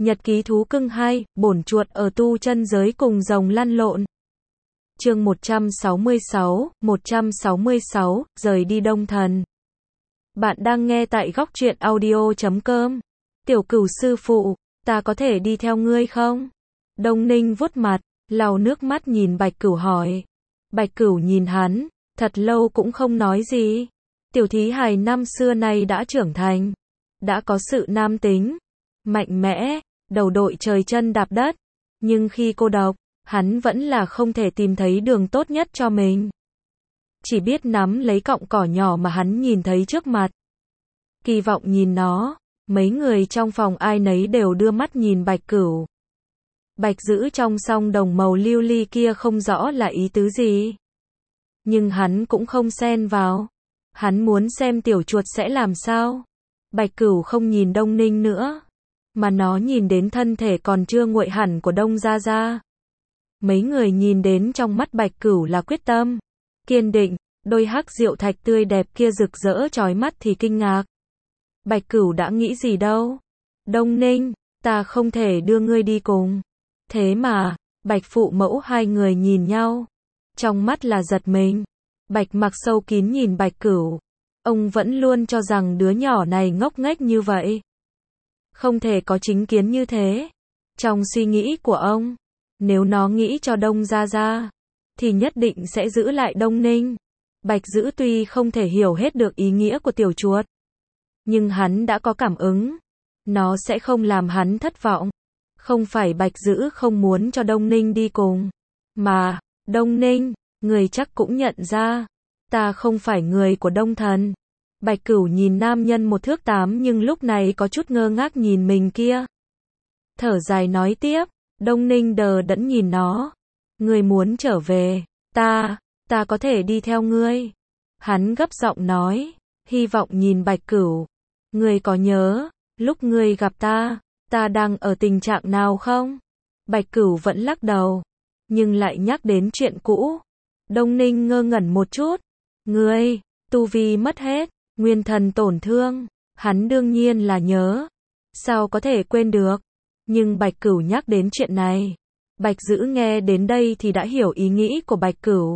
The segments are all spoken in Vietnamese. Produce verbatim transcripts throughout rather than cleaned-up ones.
Nhật ký thú cưng hai, bổn chuột ở tu chân giới cùng rồng lăn lộn. Chương một trăm sáu mươi sáu, một trăm sáu mươi sáu, rời đi Đông Thần. Bạn đang nghe tại góc truyện audio chấm com. Tiểu Cửu sư phụ, ta có thể đi theo ngươi không? Đông Ninh vuốt mặt, lau nước mắt nhìn Bạch Cửu hỏi. Bạch Cửu nhìn hắn, thật lâu cũng không nói gì. Tiểu thí hài năm xưa nay đã trưởng thành, đã có sự nam tính, mạnh mẽ, đầu đội trời chân đạp đất, nhưng khi cô độc, hắn vẫn là không thể tìm thấy đường tốt nhất cho mình. Chỉ biết nắm lấy cọng cỏ nhỏ mà hắn nhìn thấy trước mặt. Kỳ vọng nhìn nó, mấy người trong phòng ai nấy đều đưa mắt nhìn Bạch Cửu. Bạch Dữ trong song đồng màu lưu ly kia không rõ là ý tứ gì. Nhưng hắn cũng không xen vào. Hắn muốn xem tiểu chuột sẽ làm sao. Bạch Cửu không nhìn Đông Ninh nữa, mà nó nhìn đến thân thể còn chưa nguội hẳn của Đông Gia Gia. Mấy người nhìn đến trong mắt Bạch Cửu là quyết tâm, kiên định, đôi hắc diệu thạch tươi đẹp kia rực rỡ chói mắt thì kinh ngạc. Bạch Cửu đã nghĩ gì đâu? Đông Ninh, ta không thể đưa ngươi đi cùng. Thế mà, Bạch phụ mẫu hai người nhìn nhau, trong mắt là giật mình. Bạch Mặc sâu kín nhìn Bạch Cửu. Ông vẫn luôn cho rằng đứa nhỏ này ngốc nghếch như vậy. Không thể có chính kiến như thế. Trong suy nghĩ của ông, nếu nó nghĩ cho Đông Gia Gia, thì nhất định sẽ giữ lại Đông Ninh. Bạch Dữ tuy không thể hiểu hết được ý nghĩa của tiểu chuột, nhưng hắn đã có cảm ứng. Nó sẽ không làm hắn thất vọng. Không phải Bạch Dữ không muốn cho Đông Ninh đi cùng, mà, Đông Ninh, người chắc cũng nhận ra, ta không phải người của Đông Thần. Bạch Cửu nhìn nam nhân một thước tám nhưng lúc này có chút ngơ ngác nhìn mình kia. Thở dài nói tiếp, Đông Ninh đờ đẫn nhìn nó. Ngươi muốn trở về, ta, ta có thể đi theo ngươi. Hắn gấp giọng nói, hy vọng nhìn Bạch Cửu. Ngươi có nhớ, lúc ngươi gặp ta, ta đang ở tình trạng nào không? Bạch Cửu vẫn lắc đầu, nhưng lại nhắc đến chuyện cũ. Đông Ninh ngơ ngẩn một chút. Ngươi, tu vi mất hết, nguyên thần tổn thương, hắn đương nhiên là nhớ. Sao có thể quên được? Nhưng Bạch Cửu nhắc đến chuyện này. Bạch Dữ nghe đến đây thì đã hiểu ý nghĩ của Bạch Cửu.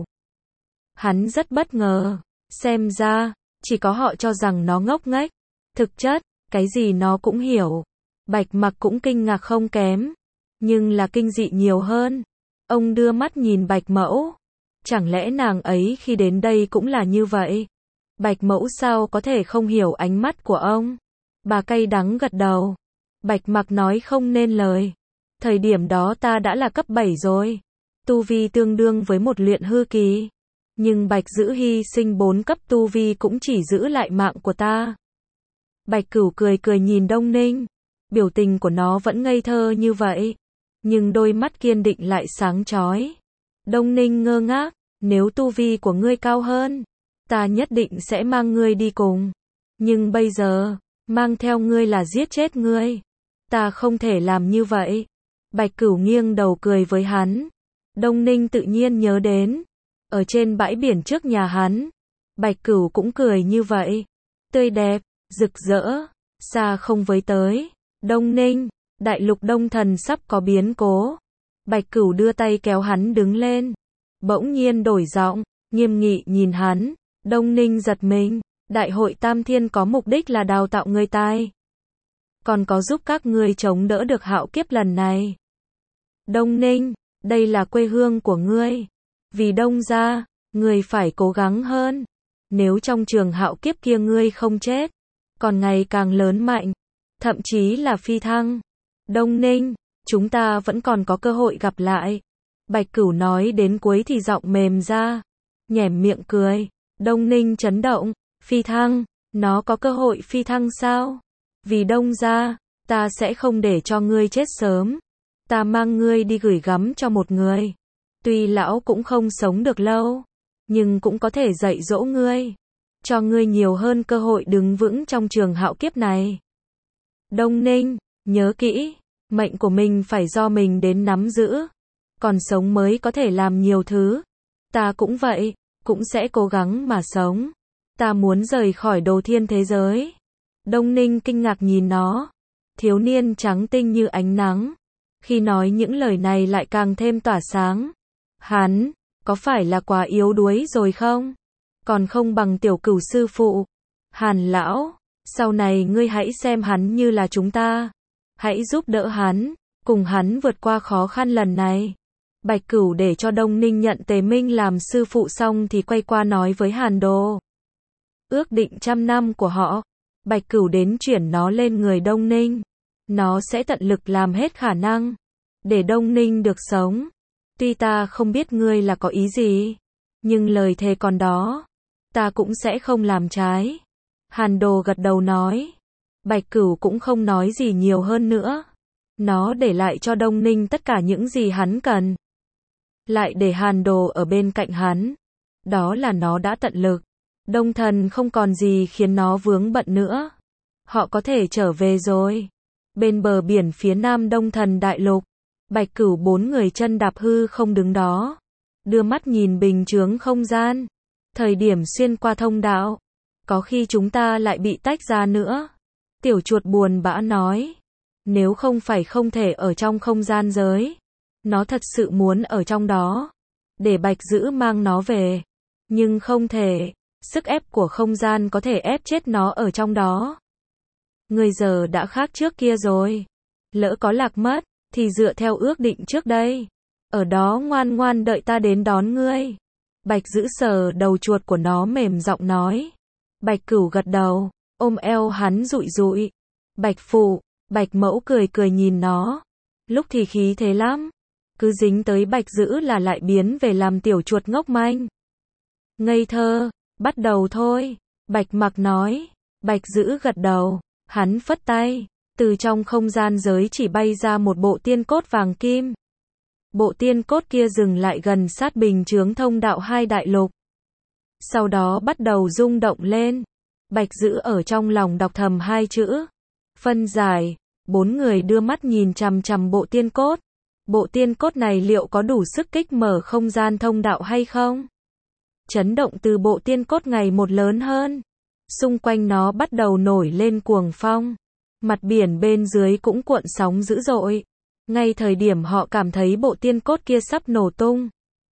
Hắn rất bất ngờ. Xem ra, chỉ có họ cho rằng nó ngốc nghếch. Thực chất, cái gì nó cũng hiểu. Bạch Mặc cũng kinh ngạc không kém. Nhưng là kinh dị nhiều hơn. Ông đưa mắt nhìn Bạch Mẫu. Chẳng lẽ nàng ấy khi đến đây cũng là như vậy? Bạch Mẫu sao có thể không hiểu ánh mắt của ông? Bà cay đắng gật đầu. Bạch Mặc nói không nên lời. Thời điểm đó ta đã là cấp bảy rồi. Tu vi tương đương với một luyện hư kỳ. Nhưng Bạch Dữ hy sinh bốn cấp tu vi cũng chỉ giữ lại mạng của ta. Bạch Cửu cười cười nhìn Đông Ninh. Biểu tình của nó vẫn ngây thơ như vậy. Nhưng đôi mắt kiên định lại sáng chói. Đông Ninh ngơ ngác. Nếu tu vi của ngươi cao hơn, ta nhất định sẽ mang ngươi đi cùng. Nhưng bây giờ, mang theo ngươi là giết chết ngươi. Ta không thể làm như vậy. Bạch Cửu nghiêng đầu cười với hắn. Đông Ninh tự nhiên nhớ đến. Ở trên bãi biển trước nhà hắn, Bạch Cửu cũng cười như vậy. Tươi đẹp, rực rỡ, xa không với tới. Đông Ninh, đại lục Đông Thần sắp có biến cố. Bạch Cửu đưa tay kéo hắn đứng lên. Bỗng nhiên đổi giọng, nghiêm nghị nhìn hắn. Đông Ninh giật mình. Đại hội Tam Thiên có mục đích là đào tạo người tài, còn có giúp các ngươi chống đỡ được hạo kiếp lần này. Đông Ninh, đây là quê hương của ngươi. Vì Đông gia, ngươi phải cố gắng hơn. Nếu trong trường hạo kiếp kia ngươi không chết, còn ngày càng lớn mạnh, thậm chí là phi thăng. Đông Ninh, chúng ta vẫn còn có cơ hội gặp lại. Bạch Cửu nói đến cuối thì giọng mềm ra, nhẻm miệng cười. Đông Ninh chấn động. Phi thăng, nó có cơ hội phi thăng sao? Vì Đông gia, ta sẽ không để cho ngươi chết sớm. Ta mang ngươi đi gửi gắm cho một người. Tuy lão cũng không sống được lâu, nhưng cũng có thể dạy dỗ ngươi, cho ngươi nhiều hơn cơ hội đứng vững trong trường hạo kiếp này. Đông Ninh, nhớ kỹ, mệnh của mình phải do mình đến nắm giữ. Còn sống mới có thể làm nhiều thứ. Ta cũng vậy, cũng sẽ cố gắng mà sống. Ta muốn rời khỏi Đồ Thiên thế giới. Đông Ninh kinh ngạc nhìn nó. thiếu niên trắng tinh như ánh nắng. Khi nói những lời này lại càng thêm tỏa sáng. Hắn, có phải là quá yếu đuối rồi không? Còn không bằng Tiểu Cửu sư phụ. Hàn lão, sau này ngươi hãy xem hắn như là chúng ta. Hãy giúp đỡ hắn, cùng hắn vượt qua khó khăn lần này. Bạch Cửu để cho Đông Ninh nhận Tề Minh làm sư phụ xong thì quay qua nói với Hàn Đồ. Ước định trăm năm của họ, Bạch Cửu đến chuyển nó lên người Đông Ninh. Nó sẽ tận lực làm hết khả năng, để Đông Ninh được sống. Tuy ta không biết ngươi là có ý gì, nhưng lời thề còn đó, ta cũng sẽ không làm trái. Hàn Đồ gật đầu nói. Bạch Cửu cũng không nói gì nhiều hơn nữa. Nó để lại cho Đông Ninh tất cả những gì hắn cần. Lại để Hàn Đồ ở bên cạnh hắn. Đó là nó đã tận lực. Đông Thần không còn gì khiến nó vướng bận nữa. Họ có thể trở về rồi. Bên bờ biển phía nam Đông Thần đại lục, Bạch Cửu bốn người chân đạp hư không đứng đó, đưa mắt nhìn bình chướng không gian. Thời điểm xuyên qua thông đạo, có khi chúng ta lại bị tách ra nữa. Tiểu chuột buồn bã nói. Nếu không phải không thể ở trong không gian giới, nó thật sự muốn ở trong đó, để Bạch Dữ mang nó về. Nhưng không thể, sức ép của không gian có thể ép chết nó ở trong đó. Ngươi giờ đã khác trước kia rồi. Lỡ có lạc mất, thì dựa theo ước định trước đây. Ở đó ngoan ngoan đợi ta đến đón ngươi. Bạch Dữ sờ đầu chuột của nó mềm giọng nói. Bạch Cửu gật đầu, ôm eo hắn dụi dụi. Bạch phụ, Bạch mẫu cười cười nhìn nó. Lúc thì khí thế lắm. Cứ dính tới Bạch Dữ là lại biến về làm tiểu chuột ngốc manh. Ngây thơ, bắt đầu thôi. Bạch Mặc nói. Bạch Dữ gật đầu. Hắn phất tay. Từ trong không gian giới chỉ bay ra một bộ tiên cốt vàng kim. Bộ tiên cốt kia dừng lại gần sát bình chướng thông đạo hai đại lục. Sau đó bắt đầu rung động lên. Bạch Dữ ở trong lòng đọc thầm hai chữ. Phân giải. Bốn người đưa mắt nhìn chằm chằm bộ tiên cốt. Bộ tiên cốt này liệu có đủ sức kích mở không gian thông đạo hay không? Chấn động từ bộ tiên cốt ngày một lớn hơn. Xung quanh nó bắt đầu nổi lên cuồng phong. Mặt biển bên dưới cũng cuộn sóng dữ dội. Ngay thời điểm họ cảm thấy bộ tiên cốt kia sắp nổ tung.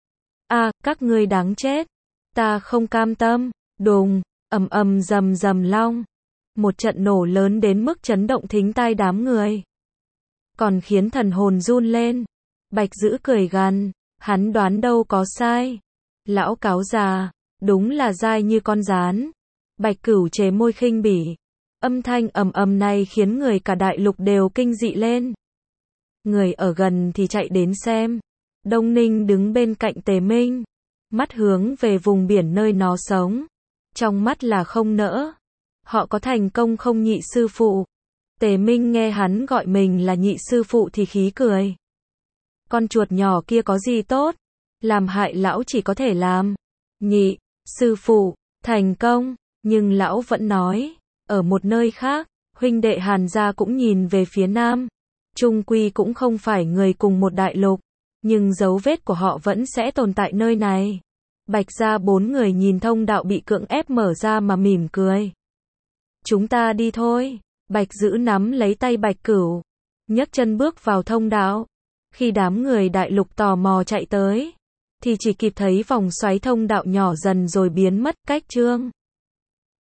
À, các ngươi đáng chết. Ta không cam tâm. Đùng, ầm ầm rầm rầm long. Một trận nổ lớn đến mức chấn động thính tai đám người. Còn khiến thần hồn run lên. Bạch Dữ cười gằn. Hắn đoán đâu có sai. Lão cáo già, đúng là dai như con gián. Bạch Cửu chế môi khinh bỉ. Âm thanh ầm ầm này khiến người cả đại lục đều kinh dị lên. Người ở gần thì chạy đến xem. Đông Ninh đứng bên cạnh Tề Minh, mắt hướng về vùng biển nơi nó sống. Trong mắt là không nỡ. Họ có thành công không nhị sư phụ? Tề Minh nghe hắn gọi mình là nhị sư phụ thì khí cười. Con chuột nhỏ kia có gì tốt? Làm hại lão chỉ có thể làm. Nhị sư phụ, thành công. Nhưng lão vẫn nói. Ở một nơi khác, huynh đệ Hàn gia cũng nhìn về phía nam. Trung quy cũng không phải người cùng một đại lục. Nhưng dấu vết của họ vẫn sẽ tồn tại nơi này. Bạch gia bốn người nhìn thông đạo bị cưỡng ép mở ra mà mỉm cười. Chúng ta đi thôi. Bạch Dữ nắm lấy tay Bạch Cửu, nhấc chân bước vào thông đạo. Khi đám người đại lục tò mò chạy tới, thì chỉ kịp thấy vòng xoáy thông đạo nhỏ dần rồi biến mất cách chương.